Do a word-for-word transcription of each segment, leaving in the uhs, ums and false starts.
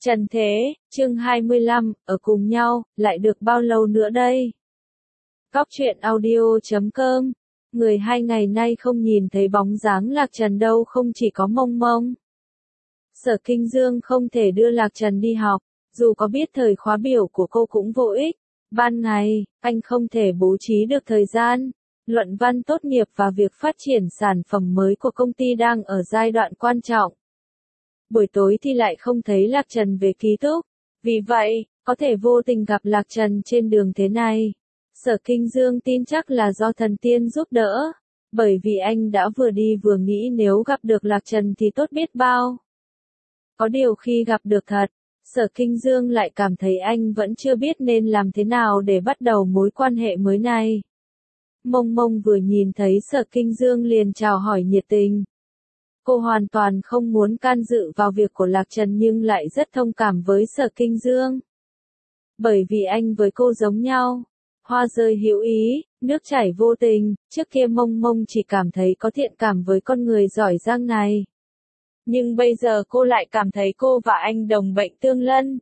Trần Thế, chương hai mươi lăm, ở cùng nhau, lại được bao lâu nữa đây? Góc truyện audio chấm com. Người hai ngày nay không nhìn thấy bóng dáng Lạc Trần đâu, không chỉ có Mông Mông. Sở Kinh Dương không thể đưa Lạc Trần đi học, dù có biết thời khóa biểu của cô cũng vô ích. Ban ngày, anh không thể bố trí được thời gian. Luận văn tốt nghiệp và việc phát triển sản phẩm mới của công ty đang ở giai đoạn quan trọng. Buổi tối thì lại không thấy Lạc Trần về ký túc. Vì vậy, có thể vô tình gặp Lạc Trần trên đường thế này. Sở Kinh Dương tin chắc là do thần tiên giúp đỡ. Bởi vì anh đã vừa đi vừa nghĩ nếu gặp được Lạc Trần thì tốt biết bao. Có điều khi gặp được thật, Sở Kinh Dương lại cảm thấy anh vẫn chưa biết nên làm thế nào để bắt đầu mối quan hệ mới này. Mông Mông vừa nhìn thấy Sở Kinh Dương liền chào hỏi nhiệt tình. Cô hoàn toàn không muốn can dự vào việc của Lạc Trần nhưng lại rất thông cảm với Sở Kinh Dương. Bởi vì anh với cô giống nhau. Hoa rơi hữu ý, nước chảy vô tình, trước kia Mông Mông chỉ cảm thấy có thiện cảm với con người giỏi giang này. Nhưng bây giờ cô lại cảm thấy cô và anh đồng bệnh tương lân.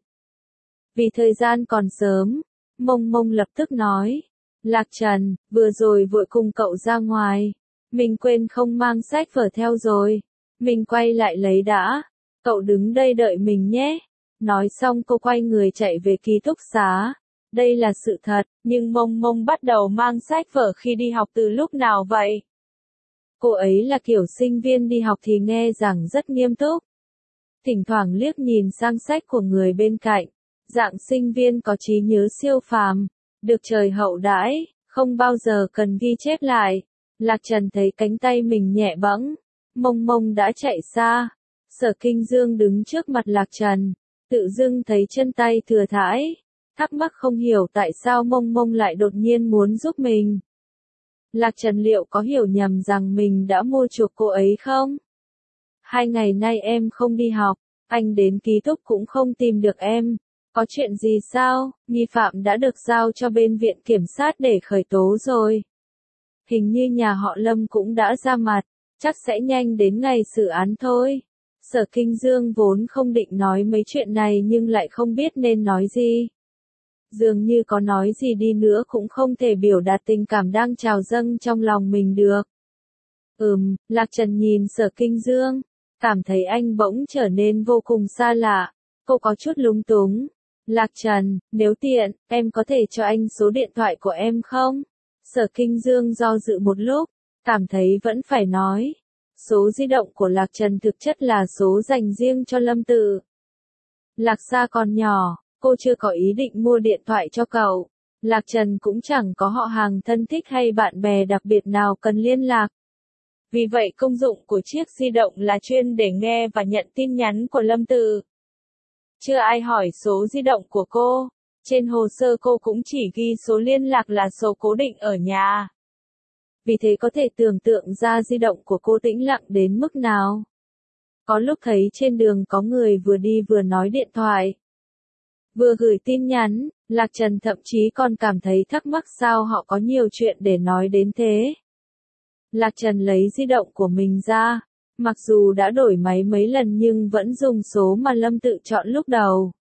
Vì thời gian còn sớm, Mông Mông lập tức nói. Lạc Trần, vừa rồi vội cùng cậu ra ngoài. Mình quên không mang sách vở theo rồi. Mình quay lại lấy đã. Cậu đứng đây đợi mình nhé. Nói xong cô quay người chạy về ký túc xá. Đây là sự thật, nhưng Mông Mông bắt đầu mang sách vở khi đi học từ lúc nào vậy? Cô ấy là kiểu sinh viên đi học thì nghe giảng rất nghiêm túc. Thỉnh thoảng liếc nhìn sang sách của người bên cạnh. Dạng sinh viên có trí nhớ siêu phàm. Được trời hậu đãi, không bao giờ cần ghi chép lại. Lạc Trần thấy cánh tay mình nhẹ bẫng. Mông Mông đã chạy xa. Sở Kinh Dương đứng trước mặt Lạc Trần. Tự dưng thấy chân tay thừa thãi. Thắc mắc không hiểu tại sao Mông Mông lại đột nhiên muốn giúp mình. Lạc Trần liệu có hiểu nhầm rằng mình đã mua chuộc cô ấy không? Hai ngày nay em không đi học. Anh đến ký túc cũng không tìm được em. Có chuyện gì sao? Nghi phạm đã được giao cho bên viện kiểm sát để khởi tố rồi. Hình như nhà họ Lâm cũng đã ra mặt. Chắc sẽ nhanh đến ngày xử án thôi. Sở Kinh Dương vốn không định nói mấy chuyện này nhưng lại không biết nên nói gì. Dường như có nói gì đi nữa cũng không thể biểu đạt tình cảm đang trào dâng trong lòng mình được. Ừm, Lạc Trần nhìn Sở Kinh Dương, cảm thấy anh bỗng trở nên vô cùng xa lạ. Cô có chút lúng túng. Lạc Trần, nếu tiện, em có thể cho anh số điện thoại của em không? Sở Kinh Dương do dự một lúc, cảm thấy vẫn phải nói. Số di động của Lạc Trần thực chất là số dành riêng cho Lâm Tự. Lạc Sa còn nhỏ, cô chưa có ý định mua điện thoại cho cậu. Lạc Trần cũng chẳng có họ hàng thân thích hay bạn bè đặc biệt nào cần liên lạc. Vì vậy công dụng của chiếc di động là chuyên để nghe và nhận tin nhắn của Lâm Tự. Chưa ai hỏi số di động của cô. Trên hồ sơ cô cũng chỉ ghi số liên lạc là số cố định ở nhà. Vì thế có thể tưởng tượng ra di động của cô tĩnh lặng đến mức nào. Có lúc thấy trên đường có người vừa đi vừa nói điện thoại. Vừa gửi tin nhắn, Lạc Trần thậm chí còn cảm thấy thắc mắc sao họ có nhiều chuyện để nói đến thế. Lạc Trần lấy di động của mình ra. Mặc dù đã đổi máy mấy lần nhưng vẫn dùng số mà Lâm Tự chọn lúc đầu.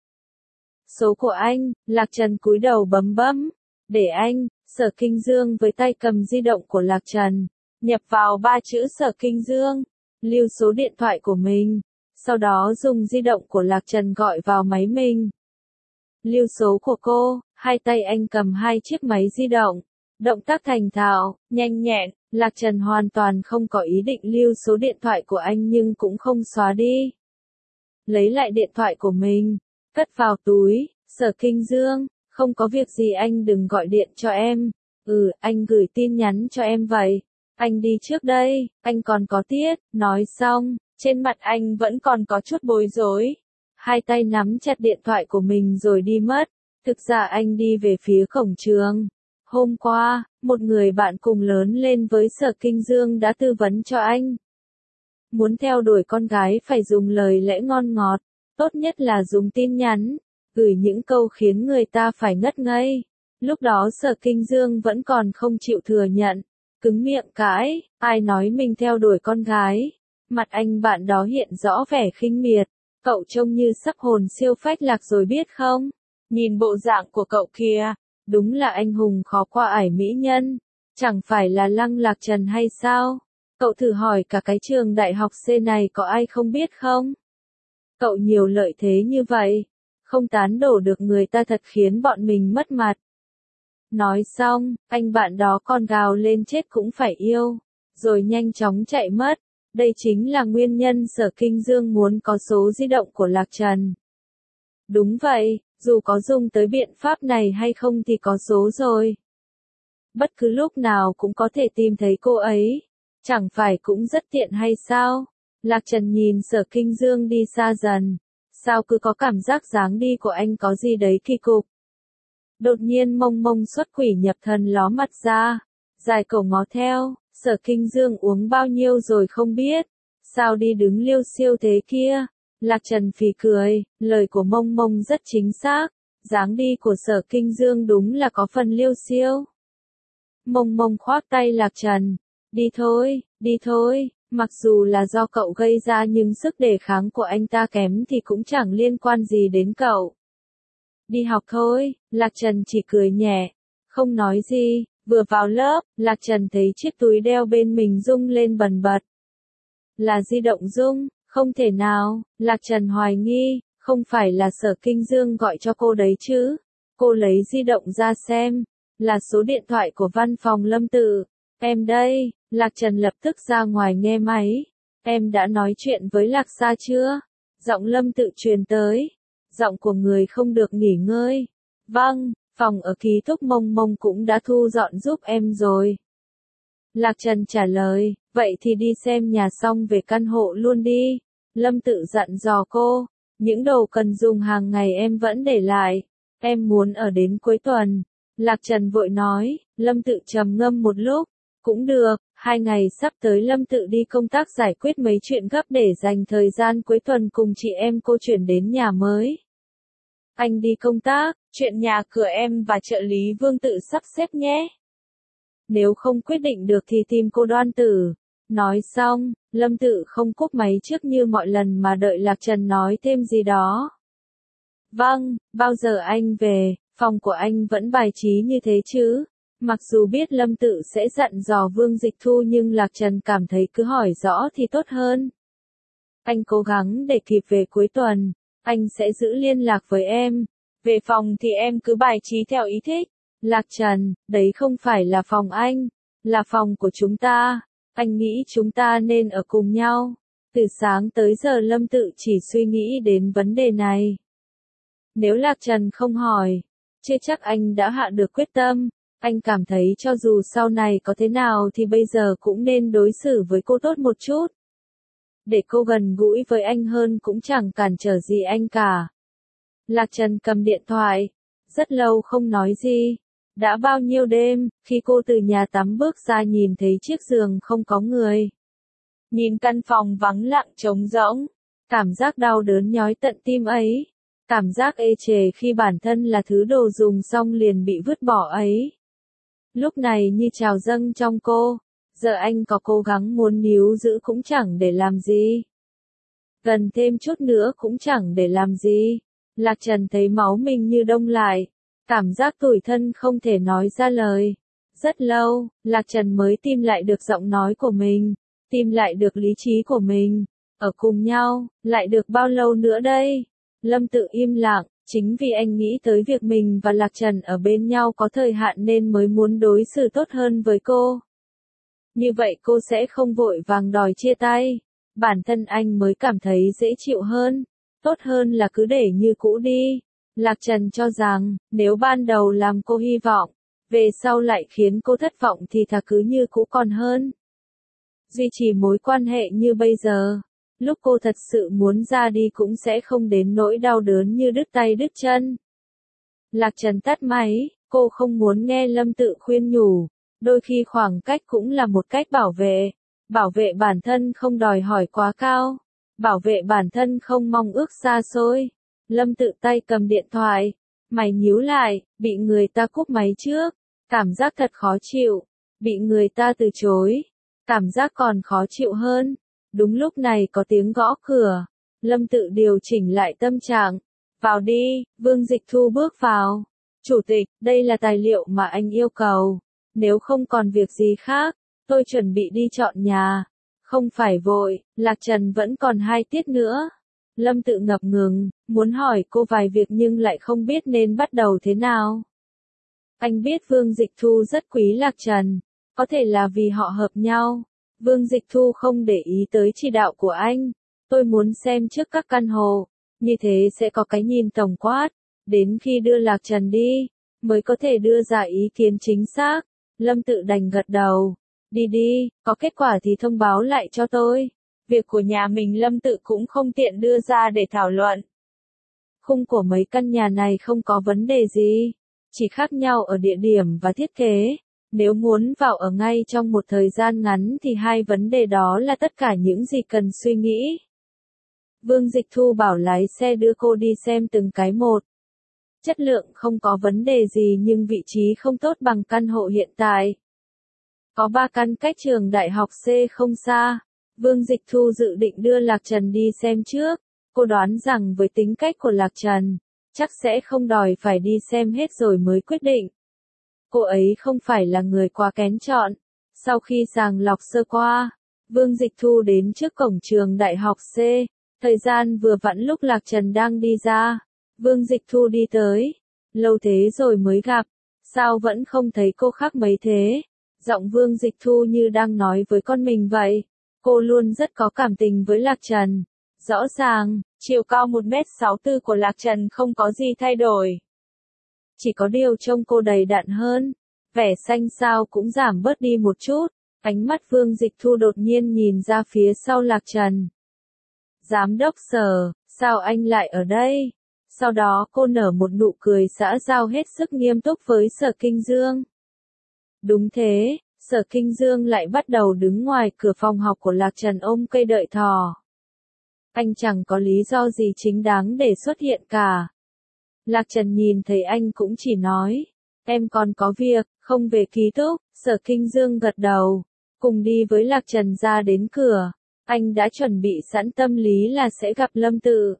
Số của anh, Lạc Trần cúi đầu bấm bấm. Để anh, Sở Kinh Dương với tay cầm di động của Lạc Trần. Nhập vào ba chữ Sở Kinh Dương. Lưu số điện thoại của mình. Sau đó dùng di động của Lạc Trần gọi vào máy mình. Lưu số của cô, hai tay anh cầm hai chiếc máy di động. Động tác thành thạo, nhanh nhẹn. Lạc Trần hoàn toàn không có ý định lưu số điện thoại của anh nhưng cũng không xóa đi. Lấy lại điện thoại của mình, cất vào túi. Sở Kinh Dương, không có việc gì anh đừng gọi điện cho em. Ừ, anh gửi tin nhắn cho em vậy. Anh đi trước đây, anh còn có tiết. Nói xong, trên mặt anh vẫn còn có chút bối rối. Hai tay nắm chặt điện thoại của mình rồi đi mất. Thực ra anh đi về phía cổng trường. Hôm qua, một người bạn cùng lớn lên với Sở Kinh Dương đã tư vấn cho anh. Muốn theo đuổi con gái phải dùng lời lẽ ngon ngọt, tốt nhất là dùng tin nhắn, gửi những câu khiến người ta phải ngất ngây. Lúc đó Sở Kinh Dương vẫn còn không chịu thừa nhận, cứng miệng cãi, ai nói mình theo đuổi con gái. Mặt anh bạn đó hiện rõ vẻ khinh miệt, Cậu trông như sắp hồn siêu phách lạc rồi biết không? Nhìn bộ dạng của cậu kìa, đúng là anh hùng khó qua ải mỹ nhân. Chẳng phải là Lăng Lạc Trần hay sao? Cậu thử hỏi cả cái trường đại học C này có ai không biết không? Cậu nhiều lợi thế như vậy, không tán đổ được người ta thật khiến bọn mình mất mặt. Nói xong, anh bạn đó còn gào lên chết cũng phải yêu, rồi nhanh chóng chạy mất. Đây chính là nguyên nhân Sở Kinh Dương muốn có số di động của Lạc Trần. Đúng vậy, dù có dùng tới biện pháp này hay không thì có số rồi. Bất cứ lúc nào cũng có thể tìm thấy cô ấy. Chẳng phải cũng rất tiện hay sao? Lạc Trần nhìn Sở Kinh Dương đi xa dần. Sao cứ có cảm giác dáng đi của anh có gì đấy kỳ cục. Đột nhiên mông mông xuất quỷ nhập thần ló mặt ra. Dài cổ ngó theo, Sở Kinh Dương uống bao nhiêu rồi không biết. Sao đi đứng liêu xiêu thế kia? Lạc Trần phì cười, lời của mông mông rất chính xác. Dáng đi của Sở Kinh Dương đúng là có phần liêu xiêu. Mông mông khoác tay Lạc Trần. Đi thôi, đi thôi, mặc dù là do cậu gây ra nhưng sức đề kháng của anh ta kém thì cũng chẳng liên quan gì đến cậu. Đi học thôi, Lạc Trần chỉ cười nhẹ, không nói gì. Vừa vào lớp, Lạc Trần thấy chiếc túi đeo bên mình rung lên bần bật. Là di động rung, không thể nào, Lạc Trần hoài nghi, không phải là Sở Kinh Dương gọi cho cô đấy chứ. Cô lấy di động ra xem, là số điện thoại của văn phòng Lâm Tự. Em đây, Lạc Trần lập tức ra ngoài nghe máy. Em đã nói chuyện với Lạc Sa chưa? Giọng Lâm Tự truyền tới. Giọng của người không được nghỉ ngơi. Vâng, phòng ở ký túc mông mông cũng đã thu dọn giúp em rồi. Lạc Trần trả lời, vậy thì đi xem nhà xong về căn hộ luôn đi. Lâm Tự dặn dò cô, những đồ cần dùng hàng ngày em vẫn để lại. Em muốn ở đến cuối tuần. Lạc Trần vội nói, Lâm Tự trầm ngâm một lúc. Cũng được, hai ngày sắp tới Lâm Tự đi công tác giải quyết mấy chuyện gấp để dành thời gian cuối tuần cùng chị em cô chuyển đến nhà mới. Anh đi công tác, chuyện nhà cửa em và trợ lý Vương tự sắp xếp nhé. Nếu không quyết định được thì tìm cô Đoan Tử. Nói xong, Lâm Tự không cúp máy trước như mọi lần mà đợi Lạc Trần nói thêm gì đó. Vâng, bao giờ anh về, phòng của anh vẫn bài trí như thế chứ? Mặc dù biết Lâm Tự sẽ dặn dò Vương Dịch Thu nhưng Lạc Trần cảm thấy cứ hỏi rõ thì tốt hơn. Anh cố gắng để kịp về cuối tuần, anh sẽ giữ liên lạc với em. Về phòng thì em cứ bài trí theo ý thích. Lạc Trần, đấy không phải là phòng anh, là phòng của chúng ta. Anh nghĩ chúng ta nên ở cùng nhau. Từ sáng tới giờ Lâm Tự chỉ suy nghĩ đến vấn đề này. Nếu Lạc Trần không hỏi, chưa chắc anh đã hạ được quyết tâm. Anh cảm thấy cho dù sau này có thế nào thì bây giờ cũng nên đối xử với cô tốt một chút. Để cô gần gũi với anh hơn cũng chẳng cản trở gì anh cả. Lạc Trần cầm điện thoại. Rất lâu không nói gì. Đã bao nhiêu đêm, khi cô từ nhà tắm bước ra nhìn thấy chiếc giường không có người. Nhìn căn phòng vắng lặng trống rỗng. Cảm giác đau đớn nhói tận tim ấy. Cảm giác ê chề khi bản thân là thứ đồ dùng xong liền bị vứt bỏ ấy. Lúc này như trào dâng trong cô. Giờ anh có cố gắng muốn níu giữ cũng chẳng để làm gì. Gần thêm chút nữa cũng chẳng để làm gì. Lạc Trần thấy máu mình như đông lại. Cảm giác tủi thân không thể nói ra lời. Rất lâu, Lạc Trần mới tìm lại được giọng nói của mình. Tìm lại được lý trí của mình. Ở cùng nhau, lại được bao lâu nữa đây? Lâm Tự im lặng. Chính vì anh nghĩ tới việc mình và Lạc Trần ở bên nhau có thời hạn nên mới muốn đối xử tốt hơn với cô. Như vậy cô sẽ không vội vàng đòi chia tay. Bản thân anh mới cảm thấy dễ chịu hơn. Tốt hơn là cứ để như cũ đi. Lạc Trần cho rằng, nếu ban đầu làm cô hy vọng, về sau lại khiến cô thất vọng thì thà cứ như cũ còn hơn. Duy trì mối quan hệ như bây giờ. Lúc cô thật sự muốn ra đi cũng sẽ không đến nỗi đau đớn như đứt tay đứt chân. Lạc Trần tắt máy, cô không muốn nghe Lâm Tự khuyên nhủ. Đôi khi khoảng cách cũng là một cách bảo vệ. Bảo vệ bản thân không đòi hỏi quá cao. Bảo vệ bản thân không mong ước xa xôi. Lâm Tự tay cầm điện thoại. Mày nhíu lại, bị người ta cúp máy trước. Cảm giác thật khó chịu. Bị người ta từ chối. Cảm giác còn khó chịu hơn. Đúng lúc này có tiếng gõ cửa. Lâm Tự điều chỉnh lại tâm trạng. Vào đi, Vương Dịch Thu bước vào. Chủ tịch, đây là tài liệu mà anh yêu cầu. Nếu không còn việc gì khác, tôi chuẩn bị đi chọn nhà. Không phải vội, Lạc Trần vẫn còn hai tiết nữa. Lâm Tự ngập ngừng, muốn hỏi cô vài việc nhưng lại không biết nên bắt đầu thế nào. Anh biết Vương Dịch Thu rất quý Lạc Trần, có thể là vì họ hợp nhau. Vương Dịch Thu không để ý tới chỉ đạo của anh. Tôi muốn xem trước các căn hộ, như thế sẽ có cái nhìn tổng quát. Đến khi đưa Lạc Trần đi, mới có thể đưa ra ý kiến chính xác. Lâm Tự đành gật đầu. Đi đi, có kết quả thì thông báo lại cho tôi. Việc của nhà mình Lâm Tự cũng không tiện đưa ra để thảo luận. Khung của mấy căn nhà này không có vấn đề gì, chỉ khác nhau ở địa điểm và thiết kế. Nếu muốn vào ở ngay trong một thời gian ngắn thì hai vấn đề đó là tất cả những gì cần suy nghĩ. Vương Dịch Thu bảo lái xe đưa cô đi xem từng cái một. Chất lượng không có vấn đề gì nhưng vị trí không tốt bằng căn hộ hiện tại. Có ba căn cách trường đại học C không xa. Vương Dịch Thu dự định đưa Lạc Trần đi xem trước. Cô đoán rằng với tính cách của Lạc Trần, chắc sẽ không đòi phải đi xem hết rồi mới quyết định. Cô ấy không phải là người quá kén chọn. Sau khi sàng lọc sơ qua, Vương Dịch Thu đến trước cổng trường đại học C. Thời gian vừa vặn lúc Lạc Trần đang đi ra. Vương Dịch Thu đi tới. Lâu thế rồi mới gặp. Sao vẫn không thấy cô khác mấy thế? Giọng Vương Dịch Thu như đang nói với con mình vậy. Cô luôn rất có cảm tình với Lạc Trần. Rõ ràng, chiều cao một mét sáu mươi tư của Lạc Trần không có gì thay đổi. Chỉ có điều trông cô đầy đặn hơn. Vẻ xanh xao cũng giảm bớt đi một chút. Ánh mắt Vương Dịch Thu đột nhiên nhìn ra phía sau Lạc Trần. Giám đốc Sở, sao anh lại ở đây? Sau đó cô nở một nụ cười xã giao hết sức nghiêm túc với Sở Kinh Dương. Đúng thế, Sở Kinh Dương lại bắt đầu đứng ngoài cửa phòng học của Lạc Trần ôm cây đợi thỏ. Anh chẳng có lý do gì chính đáng để xuất hiện cả. Lạc Trần nhìn thấy anh cũng chỉ nói, em còn có việc, không về ký túc. Sở Kinh Dương gật đầu, cùng đi với Lạc Trần ra đến cửa. Anh đã chuẩn bị sẵn tâm lý là sẽ gặp Lâm Tự.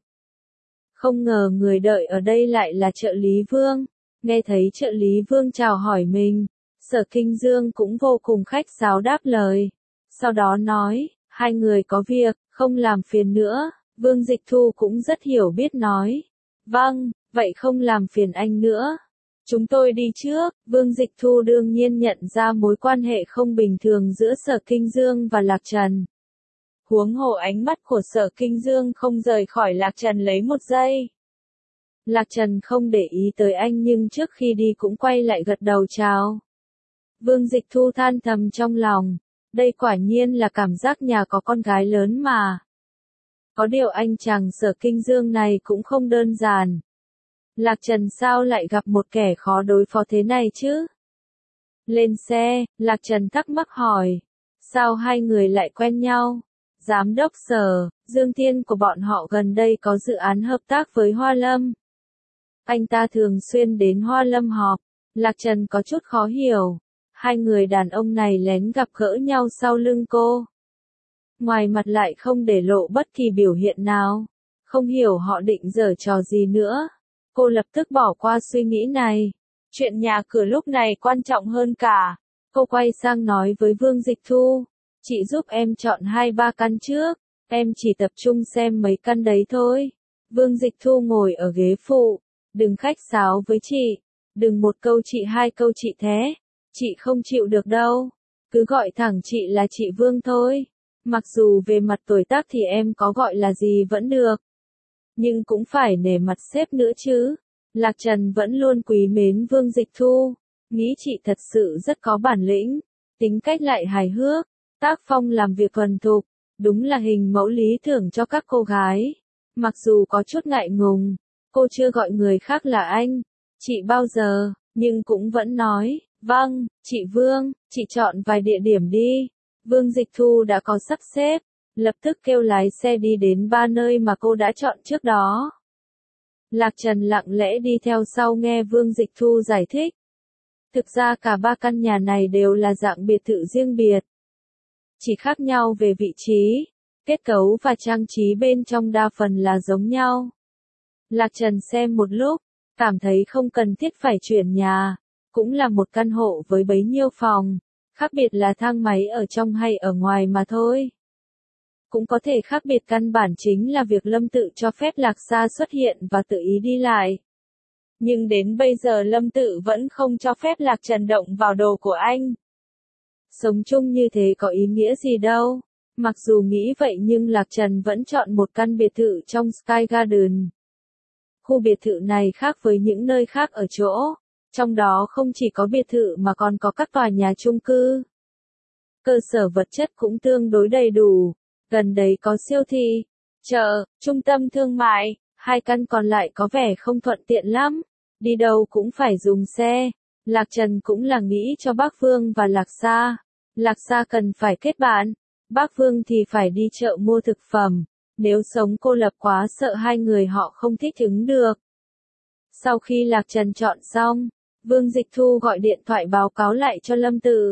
Không ngờ người đợi ở đây lại là trợ lý Vương. Nghe thấy trợ lý Vương chào hỏi mình, Sở Kinh Dương cũng vô cùng khách sáo đáp lời. Sau đó nói, hai người có việc, không làm phiền nữa. Vương Dịch Thu cũng rất hiểu biết nói. Vâng, vậy không làm phiền anh nữa. Chúng tôi đi trước. Vương Dịch Thu đương nhiên nhận ra mối quan hệ không bình thường giữa Sở Kinh Dương và Lạc Trần. Huống hồ ánh mắt của Sở Kinh Dương không rời khỏi Lạc Trần lấy một giây. Lạc Trần không để ý tới anh nhưng trước khi đi cũng quay lại gật đầu chào. Vương Dịch Thu than thầm trong lòng. Đây quả nhiên là cảm giác nhà có con gái lớn mà. Có điều anh chàng Sở Kinh Dương này cũng không đơn giản. Lạc Trần sao lại gặp một kẻ khó đối phó thế này chứ? Lên xe, Lạc Trần thắc mắc hỏi. Sao hai người lại quen nhau? Giám đốc Sở, Dương Thiên của bọn họ gần đây có dự án hợp tác với Hoa Lâm. Anh ta thường xuyên đến Hoa Lâm họp. Lạc Trần có chút khó hiểu. Hai người đàn ông này lén gặp gỡ nhau sau lưng cô. Ngoài mặt lại không để lộ bất kỳ biểu hiện nào. Không hiểu họ định giở trò gì nữa. Cô lập tức bỏ qua suy nghĩ này. Chuyện nhà cửa lúc này quan trọng hơn cả. Cô quay sang nói với Vương Dịch Thu. Chị giúp em chọn hai ba căn trước. Em chỉ tập trung xem mấy căn đấy thôi. Vương Dịch Thu ngồi ở ghế phụ. Đừng khách sáo với chị. Đừng một câu chị hai câu chị thế. Chị không chịu được đâu. Cứ gọi thẳng chị là chị Vương thôi. Mặc dù về mặt tuổi tác thì em có gọi là gì vẫn được. Nhưng cũng phải nể mặt sếp nữa chứ. Lạc Trần vẫn luôn quý mến Vương Dịch Thu. Nghĩ chị thật sự rất có bản lĩnh. Tính cách lại hài hước. Tác phong làm việc thuần thục. Đúng là hình mẫu lý tưởng cho các cô gái. Mặc dù có chút ngại ngùng. Cô chưa gọi người khác là anh. Chị bao giờ. Nhưng cũng vẫn nói. Vâng, chị Vương. Chị chọn vài địa điểm đi. Vương Dịch Thu đã có sắp xếp. Lập tức kêu lái xe đi đến ba nơi mà cô đã chọn trước đó. Lạc Trần lặng lẽ đi theo sau nghe Vương Dịch Thu giải thích. Thực ra cả ba căn nhà này đều là dạng biệt thự riêng biệt. Chỉ khác nhau về vị trí. Kết cấu và trang trí bên trong đa phần là giống nhau. Lạc Trần xem một lúc, cảm thấy không cần thiết phải chuyển nhà, cũng là một căn hộ với bấy nhiêu phòng, khác biệt là thang máy ở trong hay ở ngoài mà thôi. Cũng có thể khác biệt căn bản chính là việc Lâm Tự cho phép Lạc Sa xuất hiện và tự ý đi lại. Nhưng đến bây giờ Lâm Tự vẫn không cho phép Lạc Trần động vào đồ của anh. Sống chung như thế có ý nghĩa gì đâu. Mặc dù nghĩ vậy nhưng Lạc Trần vẫn chọn một căn biệt thự trong Sky Garden. Khu biệt thự này khác với những nơi khác ở chỗ, trong đó không chỉ có biệt thự mà còn có các tòa nhà chung cư. Cơ sở vật chất cũng tương đối đầy đủ, gần đấy có siêu thị, chợ, trung tâm thương mại, hai căn còn lại có vẻ không thuận tiện lắm, đi đâu cũng phải dùng xe. Lạc Trần cũng là nghĩ cho bác Vương và Lạc Sa. Lạc Sa cần phải kết bạn, bác Vương thì phải đi chợ mua thực phẩm, nếu sống cô lập quá sợ hai người họ không thích ứng được. Sau khi Lạc Trần chọn xong, Vương Dịch Thu gọi điện thoại báo cáo lại cho Lâm Tự.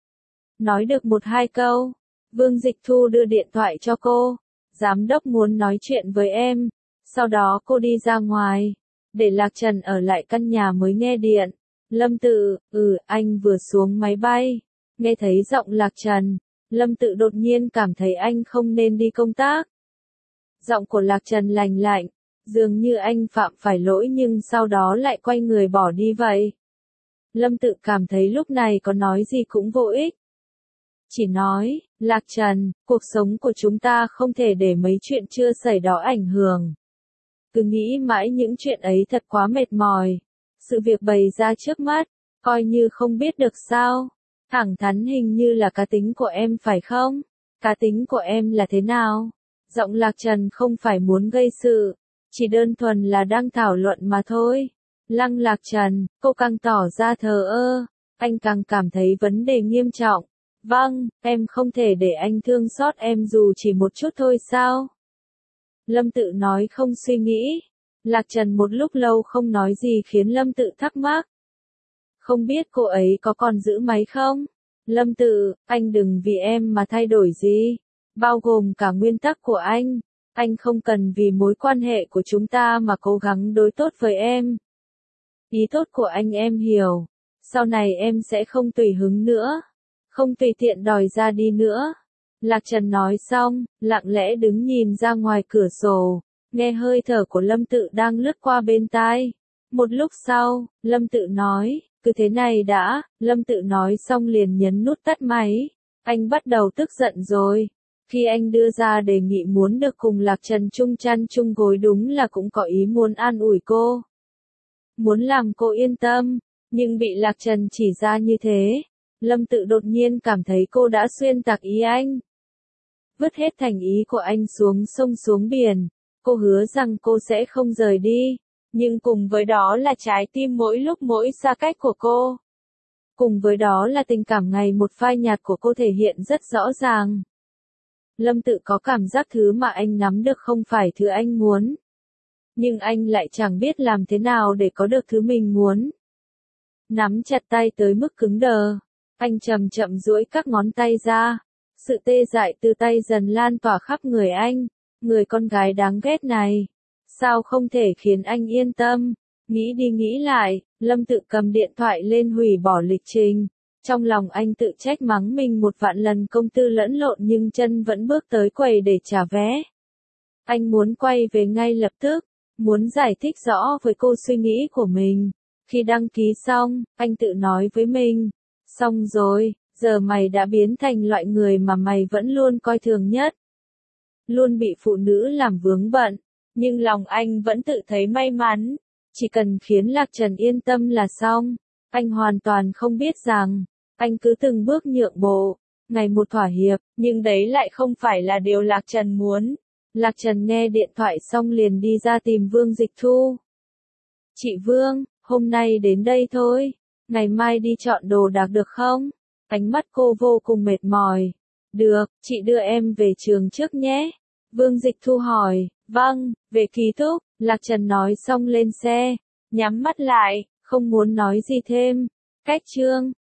Nói được một hai câu, Vương Dịch Thu đưa điện thoại cho cô, giám đốc muốn nói chuyện với em, sau đó cô đi ra ngoài, để Lạc Trần ở lại căn nhà mới nghe điện. Lâm Tự, ừ, anh vừa xuống máy bay, nghe thấy giọng Lạc Trần, Lâm Tự đột nhiên cảm thấy anh không nên đi công tác. Giọng của Lạc Trần lành lạnh, dường như anh phạm phải lỗi nhưng sau đó lại quay người bỏ đi vậy. Lâm Tự cảm thấy lúc này có nói gì cũng vô ích. Chỉ nói, Lạc Trần, cuộc sống của chúng ta không thể để mấy chuyện chưa xảy đó ảnh hưởng. Cứ nghĩ mãi những chuyện ấy thật quá mệt mỏi. Sự việc bày ra trước mắt, coi như không biết được sao. Thẳng thắn hình như là cá tính của em phải không? Cá tính của em là thế nào? Giọng Lạc Trần không phải muốn gây sự, chỉ đơn thuần là đang thảo luận mà thôi. Lăng Lạc Trần, cô càng tỏ ra thờ ơ, anh càng cảm thấy vấn đề nghiêm trọng. Vâng, em không thể để anh thương xót em dù chỉ một chút thôi sao? Lâm Tự nói không suy nghĩ. Lạc Trần một lúc lâu không nói gì khiến Lâm Tự thắc mắc. Không biết cô ấy có còn giữ máy không? Lâm Tự, anh đừng vì em mà thay đổi gì. Bao gồm cả nguyên tắc của anh. Anh không cần vì mối quan hệ của chúng ta mà cố gắng đối tốt với em. Ý tốt của anh em hiểu. Sau này em sẽ không tùy hứng nữa. Không tùy tiện đòi ra đi nữa. Lạc Trần nói xong, lặng lẽ đứng nhìn ra ngoài cửa sổ, nghe hơi thở của Lâm Tự đang lướt qua bên tai. Một lúc sau, Lâm Tự nói, cứ thế này đã. Lâm Tự nói xong liền nhấn nút tắt máy. Anh bắt đầu tức giận rồi. Khi anh đưa ra đề nghị muốn được cùng Lạc Trần chung chăn chung gối đúng là cũng có ý muốn an ủi cô. Muốn làm cô yên tâm, nhưng bị Lạc Trần chỉ ra như thế. Lâm Tự đột nhiên cảm thấy cô đã xuyên tạc ý anh. Vứt hết thành ý của anh xuống sông xuống biển. Cô hứa rằng cô sẽ không rời đi. Nhưng cùng với đó là trái tim mỗi lúc mỗi xa cách của cô. Cùng với đó là tình cảm ngày một phai nhạt của cô thể hiện rất rõ ràng. Lâm Tự có cảm giác thứ mà anh nắm được không phải thứ anh muốn. Nhưng anh lại chẳng biết làm thế nào để có được thứ mình muốn. Nắm chặt tay tới mức cứng đờ. Anh chậm chậm duỗi các ngón tay ra. Sự tê dại từ tay dần lan tỏa khắp người anh. Người con gái đáng ghét này. Sao không thể khiến anh yên tâm? Nghĩ đi nghĩ lại, Lâm Tự cầm điện thoại lên hủy bỏ lịch trình. Trong lòng anh tự trách mắng mình một vạn lần công tư lẫn lộn nhưng chân vẫn bước tới quầy để trả vé. Anh muốn quay về ngay lập tức. Muốn giải thích rõ với cô suy nghĩ của mình. Khi đăng ký xong, anh tự nói với mình. Xong rồi, giờ mày đã biến thành loại người mà mày vẫn luôn coi thường nhất. Luôn bị phụ nữ làm vướng bận. Nhưng lòng anh vẫn tự thấy may mắn. Chỉ cần khiến Lạc Trần yên tâm là xong. Anh hoàn toàn không biết rằng, anh cứ từng bước nhượng bộ, ngày một thỏa hiệp, nhưng đấy lại không phải là điều Lạc Trần muốn. Lạc Trần nghe điện thoại xong liền đi ra tìm Vương Dịch Thu. Chị Vương, hôm nay đến đây thôi, ngày mai đi chọn đồ đạc được không? Ánh mắt cô vô cùng mệt mỏi. Được, chị đưa em về trường trước nhé. Vương Dịch Thu hỏi, vâng, về ký túc. Lạc Trần nói xong lên xe, nhắm mắt lại, không muốn nói gì thêm. Cách chương